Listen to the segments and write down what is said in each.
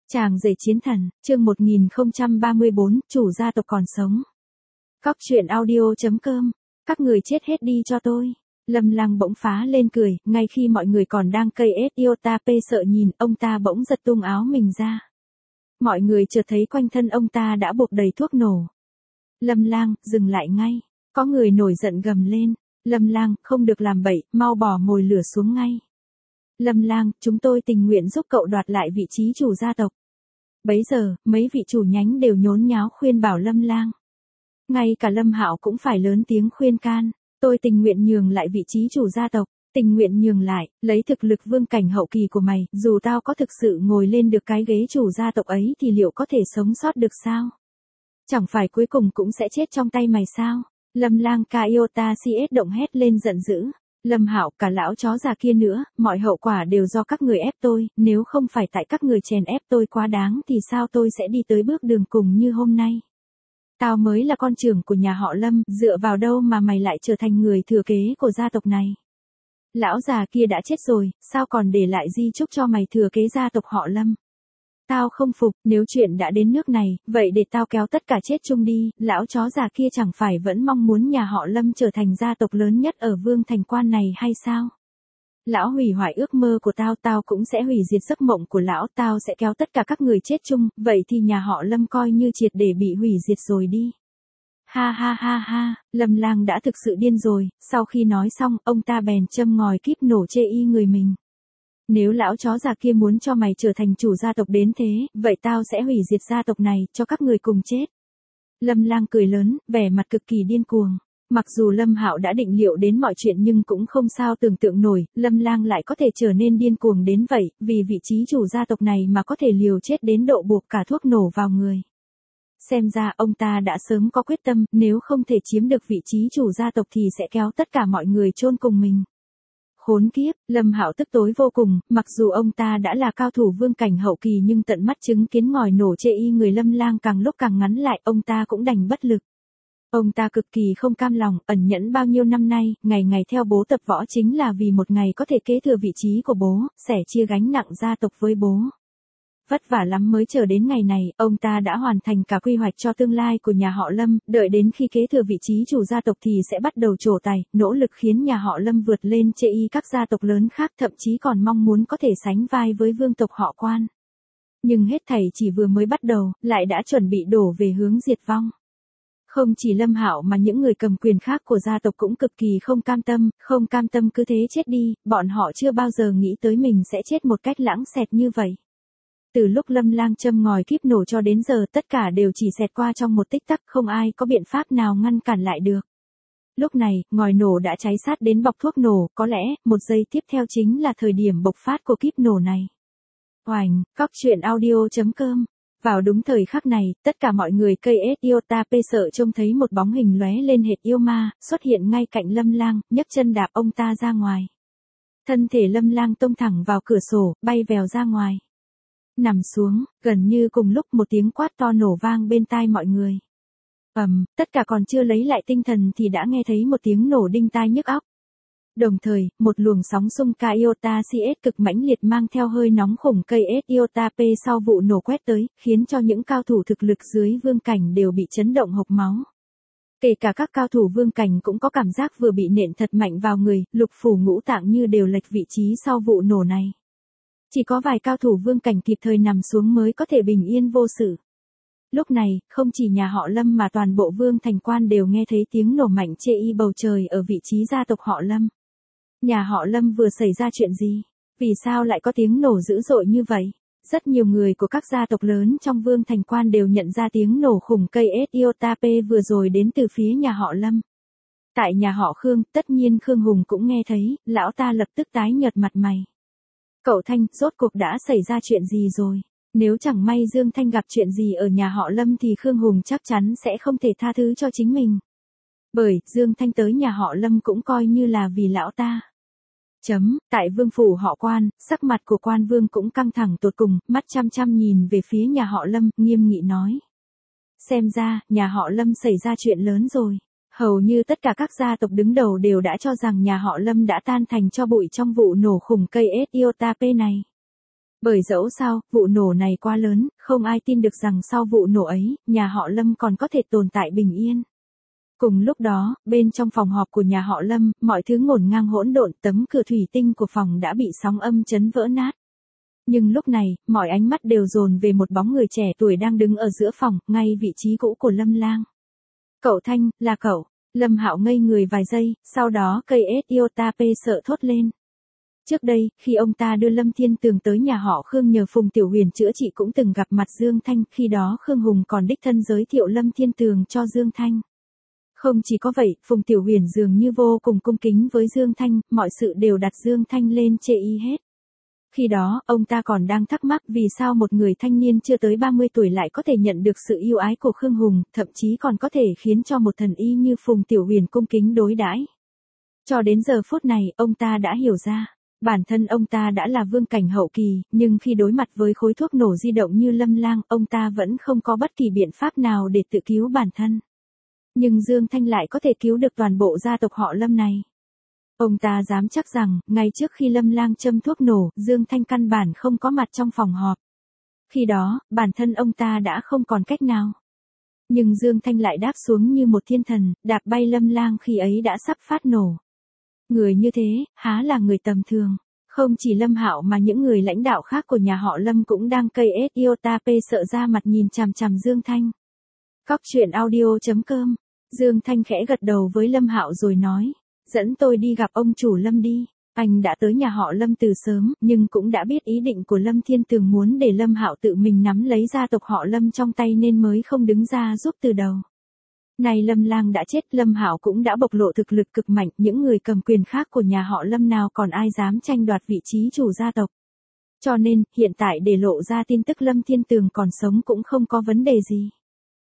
Chàng rể chiến thần, chương 1034, chủ gia tộc còn sống. Cóc truyện audio.com. Các người chết hết đi cho tôi. Lâm Lang bỗng phá lên cười, ngay khi mọi người còn đang cây Ethiopia sợ nhìn, ông ta bỗng giật tung áo mình ra. Mọi người chợt thấy quanh thân ông ta đã bột đầy thuốc nổ. Lâm Lang, dừng lại ngay. Có người nổi giận gầm lên. Lâm Lang, không được làm bậy, mau bỏ mồi lửa xuống ngay. Lâm Lang, chúng tôi tình nguyện giúp cậu đoạt lại vị trí chủ gia tộc. Bấy giờ, mấy vị chủ nhánh đều nhốn nháo khuyên bảo Lâm Lang. Ngay cả Lâm Hạo cũng phải lớn tiếng khuyên can. Tôi tình nguyện nhường lại vị trí chủ gia tộc, tình nguyện nhường lại, lấy thực lực vương cảnh hậu kỳ của mày, dù tao có thực sự ngồi lên được cái ghế chủ gia tộc ấy thì liệu có thể sống sót được sao? Chẳng phải cuối cùng cũng sẽ chết trong tay mày sao? Lâm Lang Kaiota CS động hét lên giận dữ. Lâm Hạo, cả lão chó già kia nữa, mọi hậu quả đều do các người ép tôi, nếu không phải tại các người chèn ép tôi quá đáng thì sao tôi sẽ đi tới bước đường cùng như hôm nay. Tao mới là con trưởng của nhà họ Lâm, dựa vào đâu mà mày lại trở thành người thừa kế của gia tộc này. Lão già kia đã chết rồi, sao còn để lại di chúc cho mày thừa kế gia tộc họ Lâm. Tao không phục, nếu chuyện đã đến nước này, vậy để tao kéo tất cả chết chung đi, lão chó già kia chẳng phải vẫn mong muốn nhà họ Lâm trở thành gia tộc lớn nhất ở Vương Thành Quan này hay sao? Lão hủy hoại ước mơ của tao, tao cũng sẽ hủy diệt giấc mộng của lão, tao sẽ kéo tất cả các người chết chung, vậy thì nhà họ Lâm coi như triệt để bị hủy diệt rồi đi. Ha ha ha ha, Lâm Lang đã thực sự điên rồi, sau khi nói xong, ông ta bèn châm ngòi kíp nổ chê y người mình. Nếu lão chó già kia muốn cho mày trở thành chủ gia tộc đến thế, vậy tao sẽ hủy diệt gia tộc này, cho các người cùng chết. Lâm Lang cười lớn, vẻ mặt cực kỳ điên cuồng. Mặc dù Lâm Hạo đã định liệu đến mọi chuyện nhưng cũng không sao tưởng tượng nổi, Lâm Lang lại có thể trở nên điên cuồng đến vậy, vì vị trí chủ gia tộc này mà có thể liều chết đến độ buộc cả thuốc nổ vào người. Xem ra ông ta đã sớm có quyết tâm, nếu không thể chiếm được vị trí chủ gia tộc thì sẽ kéo tất cả mọi người chôn cùng mình. Khốn kiếp, Lâm Hạo tức tối vô cùng, mặc dù ông ta đã là cao thủ vương cảnh hậu kỳ nhưng tận mắt chứng kiến ngòi nổ chê y người Lâm Lang càng lúc càng ngắn lại, ông ta cũng đành bất lực. Ông ta cực kỳ không cam lòng, ẩn nhẫn bao nhiêu năm nay, ngày ngày theo bố tập võ chính là vì một ngày có thể kế thừa vị trí của bố, sẻ chia gánh nặng gia tộc với bố. Vất vả lắm mới chờ đến ngày này, ông ta đã hoàn thành cả quy hoạch cho tương lai của nhà họ Lâm, đợi đến khi kế thừa vị trí chủ gia tộc thì sẽ bắt đầu trổ tài, nỗ lực khiến nhà họ Lâm vượt lên chê y các gia tộc lớn khác, thậm chí còn mong muốn có thể sánh vai với vương tộc họ Quan. Nhưng hết thảy chỉ vừa mới bắt đầu, lại đã chuẩn bị đổ về hướng diệt vong. Không chỉ Lâm Hạo mà những người cầm quyền khác của gia tộc cũng cực kỳ không cam tâm cứ thế chết đi, bọn họ chưa bao giờ nghĩ tới mình sẽ chết một cách lãng xẹt như vậy. Từ lúc Lâm Lang châm ngòi kíp nổ cho đến giờ tất cả đều chỉ xẹt qua trong một tích tắc, không ai có biện pháp nào ngăn cản lại được. Lúc này, ngòi nổ đã cháy sát đến bọc thuốc nổ, có lẽ, một giây tiếp theo chính là thời điểm bộc phát của kíp nổ này. Oành, cóc truyện audio.com. Vào đúng thời khắc này, tất cả mọi người cây Ethiopia sợ trông thấy một bóng hình lóe lên hệt yêu ma, xuất hiện ngay cạnh Lâm Lang, nhấc chân đạp ông ta ra ngoài. Thân thể Lâm Lang tông thẳng vào cửa sổ, bay vèo ra ngoài. Nằm xuống, gần như cùng lúc một tiếng quát to nổ vang bên tai mọi người. Tất cả còn chưa lấy lại tinh thần thì đã nghe thấy một tiếng nổ đinh tai nhức óc. Đồng thời, một luồng sóng xung Kaiota CS cực mãnh liệt mang theo hơi nóng khủng cây Ethiopia sau vụ nổ quét tới, khiến cho những cao thủ thực lực dưới vương cảnh đều bị chấn động hộc máu. Kể cả các cao thủ vương cảnh cũng có cảm giác vừa bị nện thật mạnh vào người, lục phủ ngũ tạng như đều lệch vị trí sau vụ nổ này. Chỉ có vài cao thủ vương cảnh kịp thời nằm xuống mới có thể bình yên vô sự. Lúc này, không chỉ nhà họ Lâm mà toàn bộ Vương Thành Quan đều nghe thấy tiếng nổ mạnh chê y bầu trời ở vị trí gia tộc họ Lâm. Nhà họ Lâm vừa xảy ra chuyện gì? Vì sao lại có tiếng nổ dữ dội như vậy? Rất nhiều người của các gia tộc lớn trong Vương Thành Quan đều nhận ra tiếng nổ khủng cây Ethiopia vừa rồi đến từ phía nhà họ Lâm. Tại nhà họ Khương, tất nhiên Khương Hùng cũng nghe thấy, lão ta lập tức tái nhợt mặt mày. Cậu Thanh, rốt cuộc đã xảy ra chuyện gì rồi? Nếu chẳng may Dương Thanh gặp chuyện gì ở nhà họ Lâm thì Khương Hùng chắc chắn sẽ không thể tha thứ cho chính mình. Bởi, Dương Thanh tới nhà họ Lâm cũng coi như là vì lão ta. Tại vương phủ họ Quan, sắc mặt của Quan Vương cũng căng thẳng tột cùng, mắt chăm chăm nhìn về phía nhà họ Lâm, nghiêm nghị nói. Xem ra, nhà họ Lâm xảy ra chuyện lớn rồi. Hầu như tất cả các gia tộc đứng đầu đều đã cho rằng nhà họ Lâm đã tan thành tro bụi trong vụ nổ khủng cây Ethiopia này. Bởi dẫu sao, vụ nổ này quá lớn, không ai tin được rằng sau vụ nổ ấy, nhà họ Lâm còn có thể tồn tại bình yên. Cùng lúc đó, bên trong phòng họp của nhà họ Lâm, mọi thứ ngổn ngang hỗn độn, tấm cửa thủy tinh của phòng đã bị sóng âm chấn vỡ nát. Nhưng lúc này, mọi ánh mắt đều dồn về một bóng người trẻ tuổi đang đứng ở giữa phòng, ngay vị trí cũ của Lâm Lang. Cậu Thanh, là cậu. Lâm Hạo ngây người vài giây, sau đó cây Iotap sợ thốt lên. Trước đây, khi ông ta đưa Lâm Thiên Tường tới nhà họ Khương nhờ Phùng Tiểu Huyền chữa trị cũng từng gặp mặt Dương Thanh, khi đó Khương Hùng còn đích thân giới thiệu Lâm Thiên Tường cho Dương Thanh. Không chỉ có vậy, Phùng Tiểu Huyền dường như vô cùng cung kính với Dương Thanh, mọi sự đều đặt Dương Thanh lên chê y hết. Khi đó, ông ta còn đang thắc mắc vì sao một người thanh niên chưa tới 30 tuổi lại có thể nhận được sự yêu ái của Khương Hùng, thậm chí còn có thể khiến cho một thần y như Phùng Tiểu Huyền cung kính đối đãi. Cho đến giờ phút này, ông ta đã hiểu ra. Bản thân ông ta đã là vương cảnh hậu kỳ, nhưng khi đối mặt với khối thuốc nổ di động như Lâm Lang, ông ta vẫn không có bất kỳ biện pháp nào để tự cứu bản thân. Nhưng Dương Thanh lại có thể cứu được toàn bộ gia tộc họ Lâm này. Ông ta dám chắc rằng, ngay trước khi Lâm Lang châm thuốc nổ, Dương Thanh căn bản không có mặt trong phòng họp. Khi đó, bản thân ông ta đã không còn cách nào. Nhưng Dương Thanh lại đáp xuống như một thiên thần, đạp bay Lâm Lang khi ấy đã sắp phát nổ. Người như thế, há là người tầm thường. Không chỉ Lâm Hạo mà những người lãnh đạo khác của nhà họ Lâm cũng đang cây Iotap sợ ra mặt nhìn chằm chằm Dương Thanh. Cóc truyện audio.com. Dương Thanh khẽ gật đầu với Lâm Hạo rồi nói, dẫn tôi đi gặp ông chủ Lâm đi. Anh đã tới nhà họ Lâm từ sớm, nhưng cũng đã biết ý định của Lâm Thiên Tường muốn để Lâm Hạo tự mình nắm lấy gia tộc họ Lâm trong tay nên mới không đứng ra giúp từ đầu. Này Lâm Lang đã chết, Lâm Hạo cũng đã bộc lộ thực lực cực mạnh, những người cầm quyền khác của nhà họ Lâm nào còn ai dám tranh đoạt vị trí chủ gia tộc. Cho nên, hiện tại để lộ ra tin tức Lâm Thiên Tường còn sống cũng không có vấn đề gì.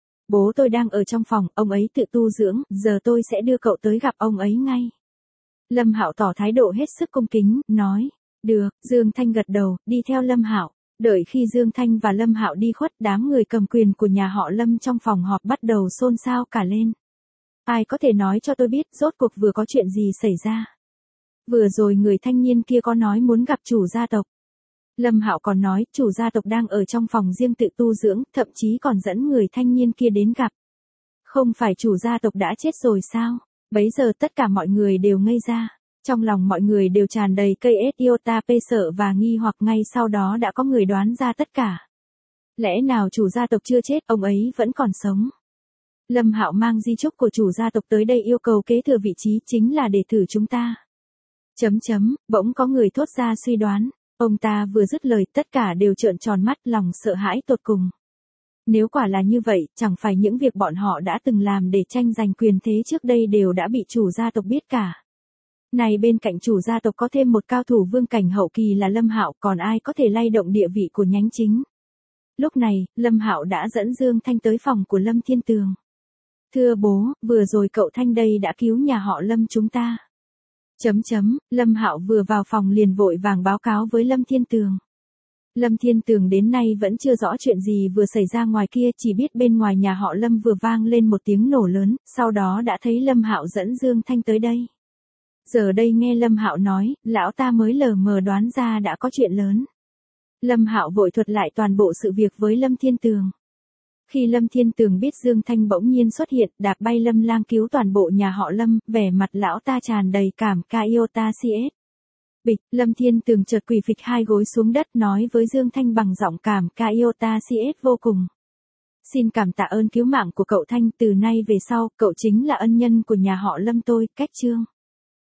Bố tôi đang ở trong phòng, ông ấy tự tu dưỡng, giờ tôi sẽ đưa cậu tới gặp ông ấy ngay. Lâm Hạo tỏ thái độ hết sức cung kính, nói, được. Dương Thanh gật đầu, đi theo Lâm Hạo. Đợi khi Dương Thanh và Lâm Hạo đi khuất, đám người cầm quyền của nhà họ Lâm trong phòng họp bắt đầu xôn xao cả lên. Ai có thể nói cho tôi biết rốt cuộc vừa có chuyện gì xảy ra? Vừa rồi người thanh niên kia có nói muốn gặp chủ gia tộc. Lâm Hạo còn nói chủ gia tộc đang ở trong phòng riêng tự tu dưỡng, thậm chí còn dẫn người thanh niên kia đến gặp. Không phải chủ gia tộc đã chết rồi sao? Bấy giờ tất cả mọi người đều ngây ra. Trong lòng mọi người đều tràn đầy cây Iotap sợ và nghi hoặc, ngay sau đó đã có người đoán ra tất cả. Lẽ nào chủ gia tộc chưa chết, ông ấy vẫn còn sống? Lâm Hạo mang di chúc của chủ gia tộc tới đây yêu cầu kế thừa vị trí chính là để thử chúng ta. Bỗng có người thốt ra suy đoán. Ông ta vừa dứt lời, tất cả đều trợn tròn mắt, lòng sợ hãi tột cùng. Nếu quả là như vậy, chẳng phải những việc bọn họ đã từng làm để tranh giành quyền thế trước đây đều đã bị chủ gia tộc biết cả. Này bên cạnh chủ gia tộc có thêm một cao thủ vương cảnh hậu kỳ là Lâm Hạo, còn ai có thể lay động địa vị của nhánh chính. Lúc này, Lâm Hạo đã dẫn Dương Thanh tới phòng của Lâm Thiên Tường. Thưa bố, vừa rồi cậu Thanh đây đã cứu nhà họ Lâm chúng ta. Lâm Hạo vừa vào phòng liền vội vàng báo cáo với Lâm Thiên Tường. Lâm Thiên Tường đến nay vẫn chưa rõ chuyện gì vừa xảy ra ngoài kia, chỉ biết bên ngoài nhà họ Lâm vừa vang lên một tiếng nổ lớn, sau đó đã thấy Lâm Hạo dẫn Dương Thanh tới đây. Giờ đây nghe Lâm Hạo nói, lão ta mới lờ mờ đoán ra đã có chuyện lớn. Lâm Hạo vội thuật lại toàn bộ sự việc với Lâm Thiên Tường. Khi Lâm Thiên Tường biết Dương Thanh bỗng nhiên xuất hiện, đạp bay Lâm Lang cứu toàn bộ nhà họ Lâm, vẻ mặt lão ta tràn đầy cảm Iotap. Bịch, Lâm Thiên Tường chợt quỳ phịch hai gối xuống đất nói với Dương Thanh bằng giọng cảm Iotap vô cùng. Xin cảm tạ ơn cứu mạng của cậu Thanh, từ nay về sau, cậu chính là ân nhân của nhà họ Lâm tôi, cách chương.